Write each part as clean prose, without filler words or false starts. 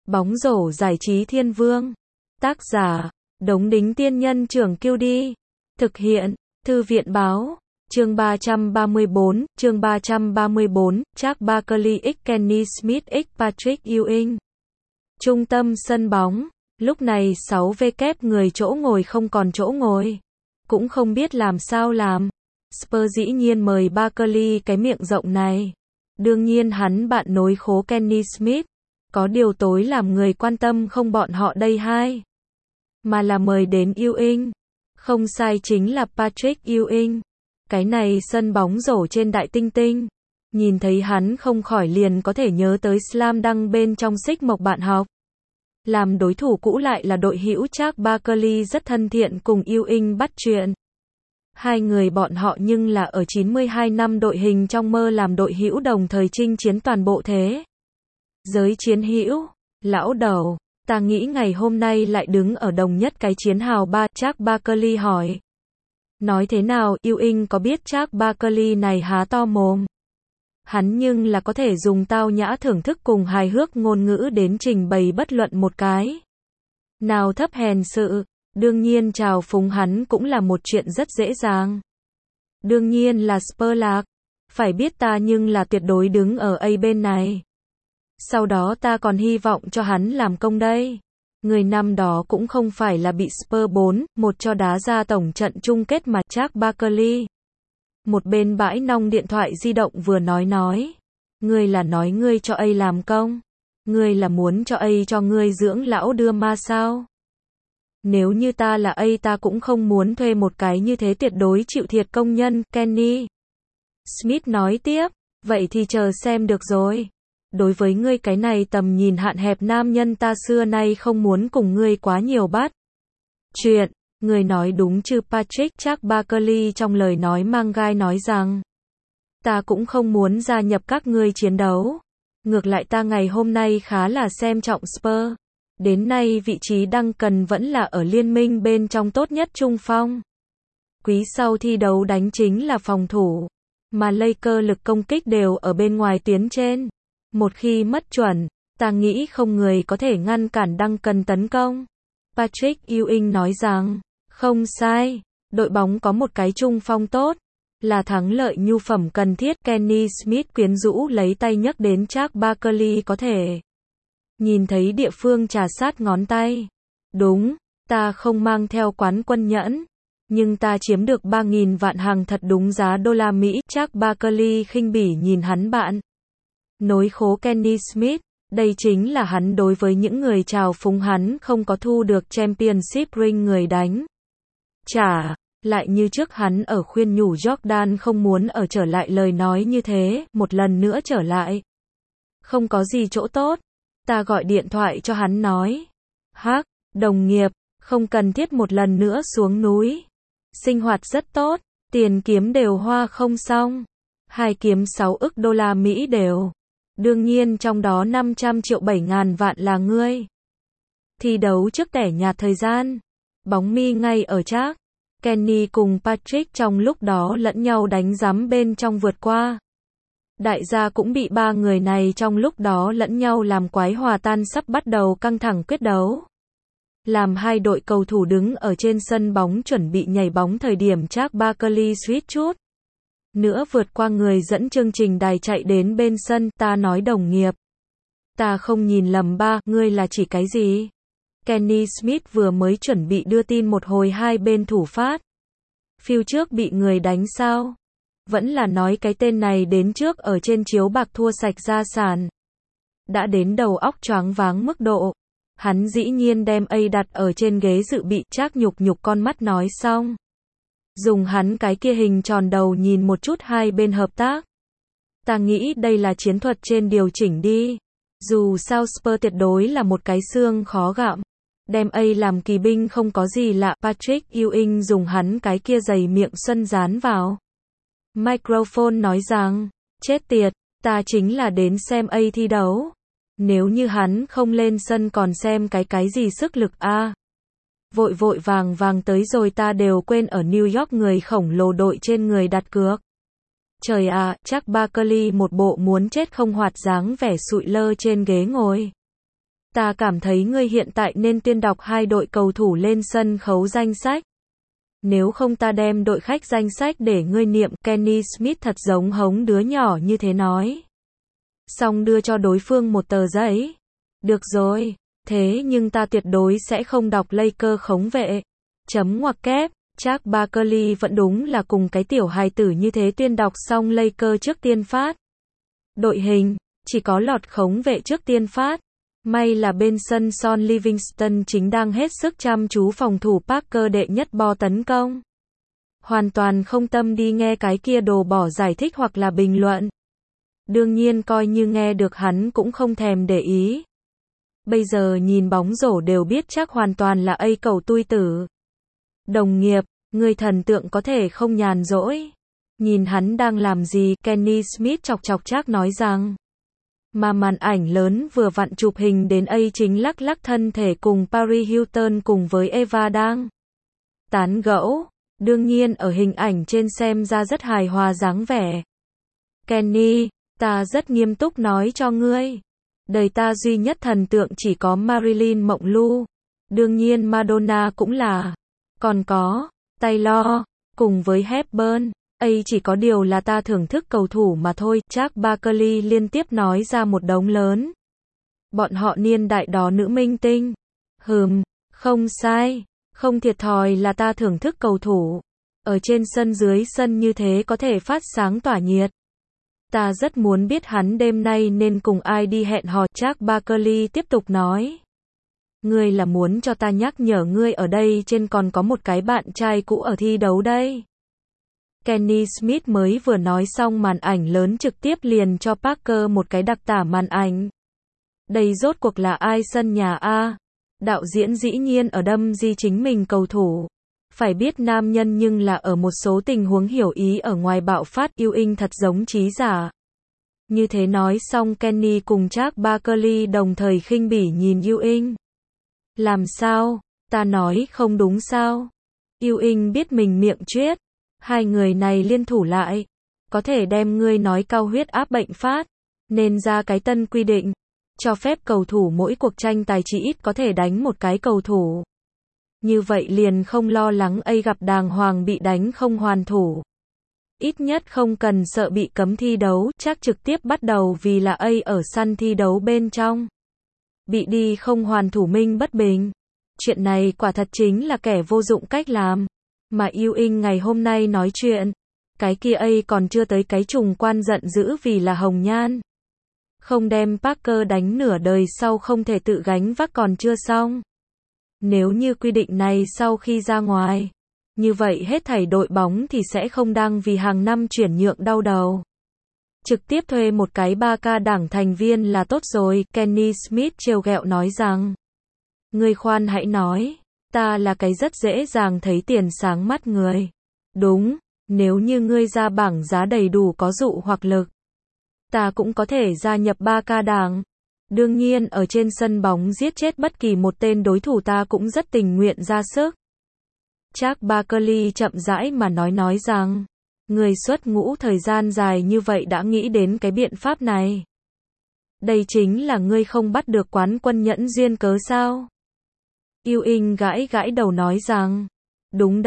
Bóng rổ giải trí thiên vương. Tác giả, Đống Đính Tiên Nhân Trưởng QD. Thực hiện, Thư viện Báo. Chương 334, Charles Barkley x Kenny Smith x Patrick Ewing. Trung tâm sân bóng. Lúc này 6W người chỗ ngồi không còn chỗ ngồi. Cũng không biết làm sao làm. Spurs dĩ nhiên mời Barkley cái miệng rộng này. Đương nhiên hắn bạn nối khố Kenny Smith. Có điều tối làm người quan tâm không bọn họ đây hai. Mà là mời đến Ewing. Không sai, chính là Patrick Ewing. Cái này sân bóng rổ trên Đại Tinh Tinh. Nhìn thấy hắn không khỏi liền có thể nhớ tới Slam Dunk bên trong Xích Mộc Bạn Học. Làm đối thủ cũ lại là đội hữu Charles Barkley rất thân thiện cùng Ewing bắt chuyện. Hai người bọn họ nhưng là ở 92 năm đội hình trong mơ làm đội hữu đồng thời chinh chiến toàn bộ thế giới chiến hữu. Lão đầu, ta nghĩ ngày hôm nay lại đứng ở đồng nhất cái chiến hào ba, Charles Barkley hỏi. Nói thế nào, Ewing có biết Charles Barkley này há to mồm. Hắn nhưng là có thể dùng tao nhã thưởng thức cùng hài hước ngôn ngữ đến trình bày bất luận một cái nào thấp hèn sự. Đương nhiên chào phúng hắn cũng là một chuyện rất dễ dàng. Đương nhiên là Spurs lạc. Phải biết ta nhưng là tuyệt đối đứng ở A bên này. Sau đó ta còn hy vọng cho hắn làm công đây. Người năm đó cũng không phải là bị Spurs 4-1 cho đá ra tổng trận chung kết mà. Charles Barkley một bên bãi nong điện thoại di động vừa nói. Ngươi là nói ngươi cho A làm công? Ngươi là muốn cho A cho ngươi dưỡng lão đưa ma sao? Nếu như ta là A ta cũng không muốn thuê một cái như thế tuyệt đối chịu thiệt công nhân. Kenny Smith nói tiếp. Vậy thì chờ xem được rồi. Đối với ngươi cái này tầm nhìn hạn hẹp nam nhân ta xưa nay không muốn cùng ngươi quá nhiều bắt chuyện. Ngươi nói đúng chứ Patrick? Charles Barkley trong lời nói mang gai nói rằng. Ta cũng không muốn gia nhập các ngươi chiến đấu. Ngược lại ta ngày hôm nay khá là xem trọng Spurs. Đến nay vị trí Duncan vẫn là ở liên minh bên trong tốt nhất trung phong. Quý sau thi đấu đánh chính là phòng thủ. Mà Lakers lực công kích đều ở bên ngoài tuyến trên. Một khi mất chuẩn, ta nghĩ không người có thể ngăn cản Duncan tấn công. Patrick Ewing nói rằng, không sai, đội bóng có một cái trung phong tốt, là thắng lợi nhu phẩm cần thiết. Kenny Smith quyến rũ lấy tay nhấc đến Charles Barkley có thể nhìn thấy địa phương trà sát ngón tay. Đúng, ta không mang theo quán quân nhẫn, nhưng ta chiếm được 3.000 vạn hàng thật đúng giá đô la Mỹ. Charles Barkley khinh bỉ nhìn hắn bạn nối khố Kenny Smith. Đây chính là hắn đối với những người chào phúng hắn không có thu được championship ring người đánh trả lại như trước. Hắn ở khuyên nhủ Jordan không muốn ở trở lại, lời nói như thế một lần nữa trở lại không có gì chỗ tốt. Ta gọi điện thoại cho hắn nói, hắc, đồng nghiệp, không cần thiết một lần nữa xuống núi. Sinh hoạt rất tốt, tiền kiếm đều hoa không xong. Hai kiếm 6 ức đô la Mỹ đều. Đương nhiên trong đó 500 triệu 7.000 vạn là ngươi. Thi đấu trước tẻ nhạt thời gian. Bóng mi ngay ở Charles. Kenny cùng Patrick trong lúc đó lẫn nhau đánh giám bên trong vượt qua. Đại gia cũng bị ba người này trong lúc đó lẫn nhau làm quái hòa tan, sắp bắt đầu căng thẳng quyết đấu. Làm hai đội cầu thủ đứng ở trên sân bóng chuẩn bị nhảy bóng thời điểm Charles Barkley suýt chút nữa vượt qua người dẫn chương trình đài chạy đến bên sân. Ta nói đồng nghiệp, ta không nhìn lầm ba, ngươi là chỉ cái gì? Kenny Smith vừa mới chuẩn bị đưa tin một hồi hai bên thủ phát phiêu trước bị người đánh sao? Vẫn là nói cái tên này đến trước ở trên chiếu bạc thua sạch gia sản. Đã đến đầu óc choáng váng mức độ. Hắn dĩ nhiên đem A đặt ở trên ghế dự bị. Trác nhục con mắt nói xong. Dùng hắn cái kia hình tròn đầu nhìn một chút hai bên hợp tác. Ta nghĩ đây là chiến thuật trên điều chỉnh đi. Dù sao Spurs tuyệt đối là một cái xương khó gặm. Đem A làm kỳ binh không có gì lạ. Patrick Ewing dùng hắn cái kia dày miệng xuân dán vào microphone nói rằng, chết tiệt, ta chính là đến xem A thi đấu. Nếu như hắn không lên sân còn xem cái gì sức lực a. Vội vàng tới rồi ta đều quên ở New York người khổng lồ đội trên người đặt cược. Trời ạ, chắc Barkley một bộ muốn chết không hoạt dáng vẻ sụi lơ trên ghế ngồi. Ta cảm thấy ngươi hiện tại nên tuyên đọc hai đội cầu thủ lên sân khấu danh sách. Nếu không ta đem đội khách danh sách để ngươi niệm. Kenny Smith thật giống hống đứa nhỏ như thế nói. Xong đưa cho đối phương một tờ giấy. Được rồi, thế nhưng ta tuyệt đối sẽ không đọc Lakers khống vệ. Chấm ngoặc kép, Charles Barkley vẫn đúng là cùng cái tiểu hài tử như thế tuyên đọc xong Lakers trước tiên phát. Đội hình, chỉ có lọt khống vệ trước tiên phát. May là bên sân Son Livingston chính đang hết sức chăm chú phòng thủ Parker đệ nhất bo tấn công. Hoàn toàn không tâm đi nghe cái kia đồ bỏ giải thích hoặc là bình luận. Đương nhiên coi như nghe được hắn cũng không thèm để ý. Bây giờ nhìn bóng rổ đều biết chắc hoàn toàn là cầu tui tử. Đồng nghiệp, người thần tượng có thể không nhàn rỗi. Nhìn hắn đang làm gì, Kenny Smith chọc chọc Charles nói rằng. Mà màn ảnh lớn vừa vặn chụp hình đến chính lắc lắc thân thể cùng Paris Hilton cùng với Eva đang tán gẫu. Đương nhiên ở hình ảnh trên xem ra rất hài hòa dáng vẻ. Kenny, ta rất nghiêm túc nói cho ngươi. Đời ta duy nhất thần tượng chỉ có Marilyn Monroe. Đương nhiên Madonna cũng là. Còn có Taylor, cùng với Hepburn. Chỉ có điều là ta thưởng thức cầu thủ mà thôi. Charles Barkley liên tiếp nói ra một đống lớn. Bọn họ niên đại đó nữ minh tinh. Không sai. Không thiệt thòi là ta thưởng thức cầu thủ. Ở trên sân dưới sân như thế có thể phát sáng tỏa nhiệt. Ta rất muốn biết hắn đêm nay nên cùng ai đi hẹn hò. Charles Barkley tiếp tục nói. Ngươi là muốn cho ta nhắc nhở ngươi ở đây trên còn có một cái bạn trai cũ ở thi đấu đây. Kenny Smith mới vừa nói xong màn ảnh lớn trực tiếp liền cho Parker một cái đặc tả màn ảnh. Đây rốt cuộc là ai sân nhà a? Đạo diễn dĩ nhiên ở đâm di chính mình cầu thủ. Phải biết nam nhân nhưng là ở một số tình huống hiểu ý ở ngoài bạo phát. Ewing thật giống trí giả. Như thế nói xong Kenny cùng Charles Barkley đồng thời khinh bỉ nhìn Ewing. Làm sao? Ta nói không đúng sao? Ewing biết mình miệng chuyết. Hai người này liên thủ lại. Có thể đem ngươi nói cao huyết áp bệnh phát. Nên ra cái tân quy định. Cho phép cầu thủ mỗi cuộc tranh tài chỉ ít có thể đánh một cái cầu thủ. Như vậy liền không lo lắng gặp đàng hoàng bị đánh không hoàn thủ. Ít nhất không cần sợ bị cấm thi đấu. Chắc trực tiếp bắt đầu vì là ở sân thi đấu bên trong. Bị đi không hoàn thủ minh bất bình. Chuyện này quả thật chính là kẻ vô dụng cách làm. Mà Ewing ngày hôm nay nói chuyện. Cái kia còn chưa tới cái trùng quan giận dữ vì là hồng nhan. Không đem Parker đánh nửa đời sau không thể tự gánh vác còn chưa xong. Nếu như quy định này sau khi ra ngoài. Như vậy hết thảy đội bóng thì sẽ không đang vì hàng năm chuyển nhượng đau đầu. Trực tiếp thuê một cái 3K đảng thành viên là tốt rồi. Kenny Smith trêu ghẹo nói rằng. Ngươi khoan hãy nói. Ta là cái rất dễ dàng thấy tiền sáng mắt người. Đúng, nếu như ngươi ra bảng giá đầy đủ có dụ hoặc lực. Ta cũng có thể gia nhập 3K đảng. Đương nhiên ở trên sân bóng giết chết bất kỳ một tên đối thủ ta cũng rất tình nguyện ra sức. Charles Barkley chậm rãi mà nói rằng. Người xuất ngũ thời gian dài như vậy đã nghĩ đến cái biện pháp này. Đây chính là ngươi không bắt được quán quân nhẫn duyên cớ sao? Ewing gãi đầu nói rằng. Đúng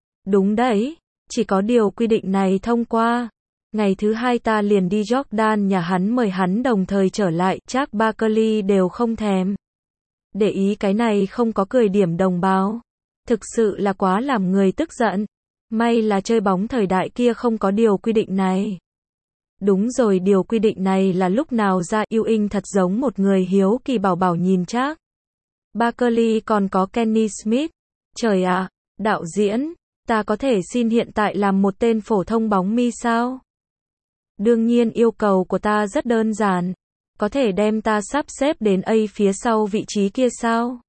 đấy. Chỉ có điều quy định này thông qua. Ngày thứ hai ta liền đi Jordan nhà hắn mời hắn đồng thời trở lại. Charles Barkley đều không thèm để ý cái này không có cười điểm đồng báo. Thực sự là quá làm người tức giận. May là chơi bóng thời đại kia không có điều quy định này. Đúng rồi, điều quy định này là lúc nào ra? Ewing thật giống một người hiếu kỳ bảo nhìn Charles Barkley còn có Kenny Smith. Trời ạ, đạo diễn, ta có thể xin hiện tại làm một tên phổ thông bóng mi sao? Đương nhiên yêu cầu của ta rất đơn giản. Có thể đem ta sắp xếp đến phía sau vị trí kia sao?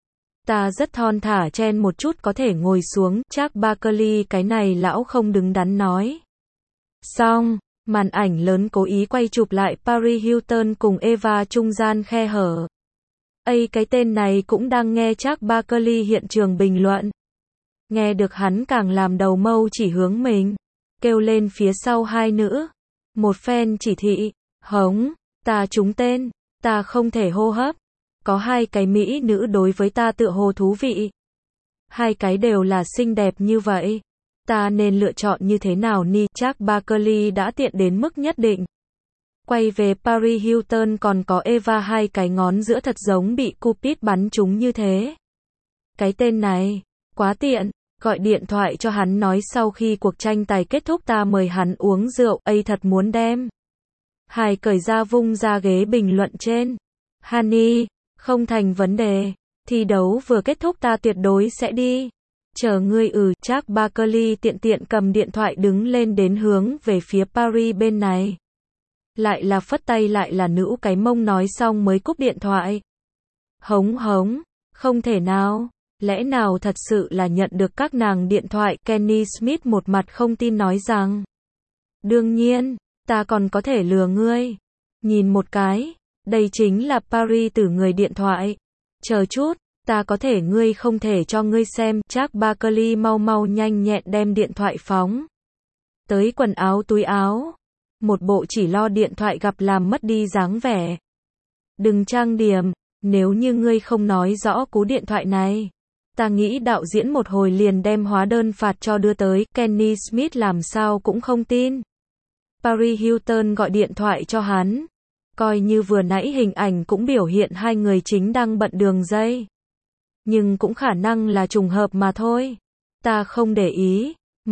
Ta rất thon thả chen một chút có thể ngồi xuống. Charles Barkley cái này lão không đứng đắn nói. Xong, màn ảnh lớn cố ý quay chụp lại Paris Hilton cùng Eva trung gian khe hở. Cái tên này cũng đang nghe Charles Barkley hiện trường bình luận. Nghe được hắn càng làm đầu mâu chỉ hướng mình. Kêu lên phía sau hai nữ. Một phen chỉ thị. Hống, ta trúng tên. Ta không thể hô hấp. Có hai cái mỹ nữ đối với ta tựa hồ thú vị. Hai cái đều là xinh đẹp như vậy. Ta nên lựa chọn như thế nào ni? Charles Barkley đã tiện đến mức nhất định. Quay về Paris Hilton còn có Eva, hai cái ngón giữa thật giống bị Cupid bắn trúng như thế. Cái tên này, quá tiện. Gọi điện thoại cho hắn nói sau khi cuộc tranh tài kết thúc ta mời hắn uống rượu, thật muốn đem. Hải cởi ra vung ra ghế bình luận trên. Honey, không thành vấn đề. Thi đấu vừa kết thúc ta tuyệt đối sẽ đi. Chờ ngươi. Charles Barkley tiện tiện cầm điện thoại đứng lên đến hướng về phía Paris bên này. Lại là phất tay lại là nữ cái mông nói xong mới cúp điện thoại. Hống hống, không thể nào. Lẽ nào thật sự là nhận được các nàng điện thoại? Kenny Smith một mặt không tin nói rằng. Đương nhiên, ta còn có thể lừa ngươi. Nhìn một cái, đây chính là Paris từ người điện thoại. Chờ chút, ta có thể ngươi không thể cho ngươi xem. Charles Barkley mau mau nhanh nhẹn đem điện thoại phóng tới quần áo túi áo. Một bộ chỉ lo điện thoại gặp làm mất đi dáng vẻ. Đừng trang điểm, nếu như ngươi không nói rõ cú điện thoại này. Ta nghĩ đạo diễn một hồi liền đem hóa đơn phạt cho đưa tới. Kenny Smith làm sao cũng không tin. Paris Hilton gọi điện thoại cho hắn. Coi như vừa nãy hình ảnh cũng biểu hiện hai người chính đang bận đường dây. Nhưng cũng khả năng là trùng hợp mà thôi. Ta không để ý.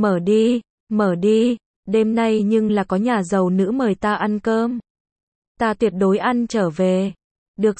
Mở đi. Đêm nay nhưng là có nhà giàu nữ mời ta ăn cơm. Ta tuyệt đối ăn trở về. Được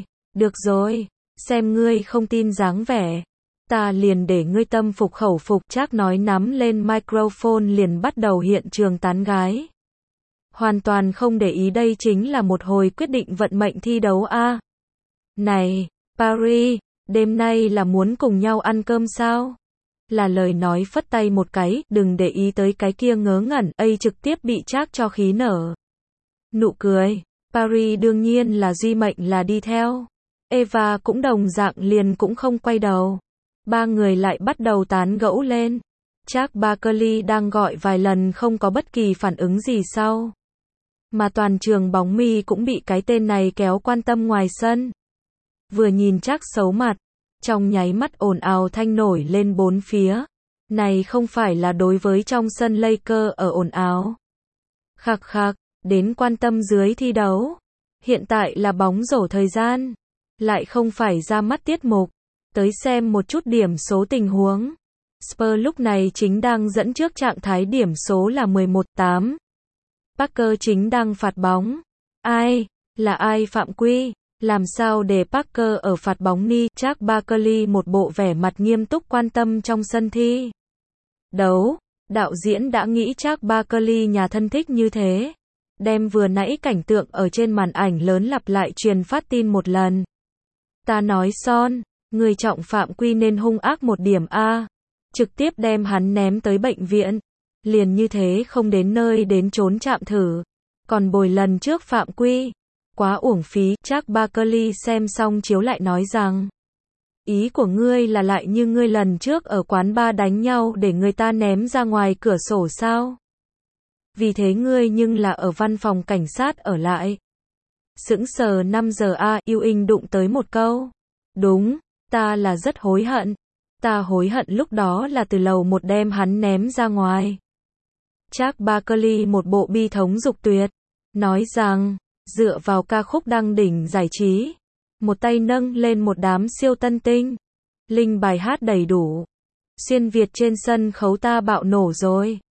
rồi. Xem ngươi không tin dáng vẻ. Ta liền để ngươi tâm phục khẩu phục. Charles nói nắm lên microphone liền bắt đầu hiện trường tán gái. Hoàn toàn không để ý đây chính là một hồi quyết định vận mệnh thi đấu a. Này, Paris, đêm nay là muốn cùng nhau ăn cơm sao? Là lời nói phất tay một cái, đừng để ý tới cái kia ngớ ngẩn, trực tiếp bị Charles cho khí nở. Nụ cười, Paris đương nhiên là duy mệnh là đi theo. Eva cũng đồng dạng liền cũng không quay đầu. Ba người lại bắt đầu tán gẫu lên. Charles Barkley đang gọi vài lần không có bất kỳ phản ứng gì sau. Mà toàn trường bóng mi cũng bị cái tên này kéo quan tâm ngoài sân. Vừa nhìn Charles xấu mặt, trong nháy mắt ồn ào thanh nổi lên bốn phía. Này không phải là đối với trong sân Lakers ở ồn ào. Khạc khạc, đến quan tâm dưới thi đấu. Hiện tại là bóng rổ thời gian. Lại không phải ra mắt tiết mục. Tới xem một chút điểm số tình huống. Spurs lúc này chính đang dẫn trước trạng thái điểm số là 11-8. Parker chính đang phạt bóng. Là ai phạm quy? Làm sao để Parker ở phạt bóng ni? Charles Barkley một bộ vẻ mặt nghiêm túc quan tâm trong sân thi đấu. Đạo diễn đã nghĩ Charles Barkley nhà thân thích như thế. Đem vừa nãy cảnh tượng ở trên màn ảnh lớn lặp lại truyền phát tin một lần. Ta nói Son, người trọng phạm quy nên hung ác một điểm a. Trực tiếp đem hắn ném tới bệnh viện. Liền như thế không đến nơi đến chốn chạm thử. Còn bồi lần trước phạm quy. Quá uổng phí. Charles Barkley xem xong chiếu lại nói rằng. Ý của ngươi là lại như ngươi lần trước ở quán bar đánh nhau để người ta ném ra ngoài cửa sổ sao? Vì thế ngươi nhưng là ở văn phòng cảnh sát ở lại. Sững sờ 5 giờ Ewing đụng tới một câu. Đúng, ta là rất hối hận. Ta hối hận lúc đó là từ lầu một đem hắn ném ra ngoài. Charles Barkley một bộ bi thống dục tuyệt. Nói rằng, dựa vào ca khúc đăng đỉnh giải trí. Một tay nâng lên một đám siêu tân tinh. Linh bài hát đầy đủ. Xuyên Việt trên sân khấu ta bạo nổ rồi.